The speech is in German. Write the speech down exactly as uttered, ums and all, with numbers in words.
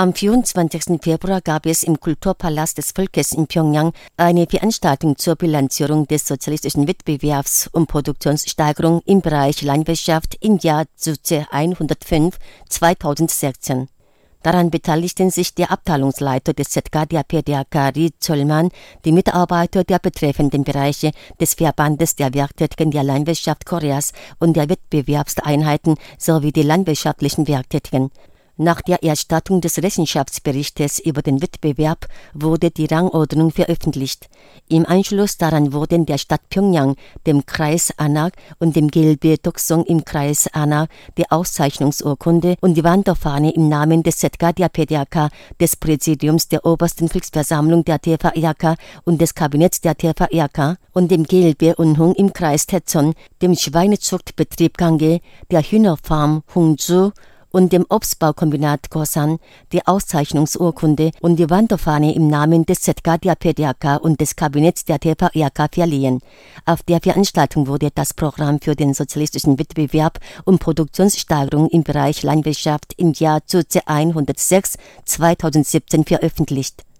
Am vierundzwanzigsten Februar gab es im Kulturpalast des Volkes in Pjöngjang eine Veranstaltung zur Bilanzierung des sozialistischen Wettbewerbs um Produktionssteigerung im Bereich Landwirtschaft im Jahr hundertfünf zweitausendsechzehn. Daran beteiligten sich der Abteilungsleiter des Z K der P D A K, Ri Chölman, die Mitarbeiter der betreffenden Bereiche des Verbandes der Werktätigen der Landwirtschaft Koreas und der Wettbewerbseinheiten sowie die landwirtschaftlichen Werktätigen. Nach der Erstattung des Rechenschaftsberichtes über den Wettbewerb wurde die Rangordnung veröffentlicht. Im Anschluss daran wurden der Stadt Pjöngjang, dem Kreis Anak und dem G L B Doksan im Kreis Anak die Auszeichnungsurkunde und die Wanderfahne im Namen des Z K der P D A K, des Präsidiums der Obersten Volksversammlung der T V R K und des Kabinetts der T V R K und dem G L B Unhung im Kreis Taecheon, dem Schweinezuchtbetrieb Gange, der Hühnerfarm Hungju und dem Obstbaukombinat Gosan die Auszeichnungsurkunde und die Wanderfahne im Namen des Z K der P D A K und des Kabinetts der T V R K verliehen. Auf der Veranstaltung wurde das Programm für den sozialistischen Wettbewerb um Produktionssteigerung im Bereich Landwirtschaft im Jahr hundertsechs zweitausendsiebzehn veröffentlicht.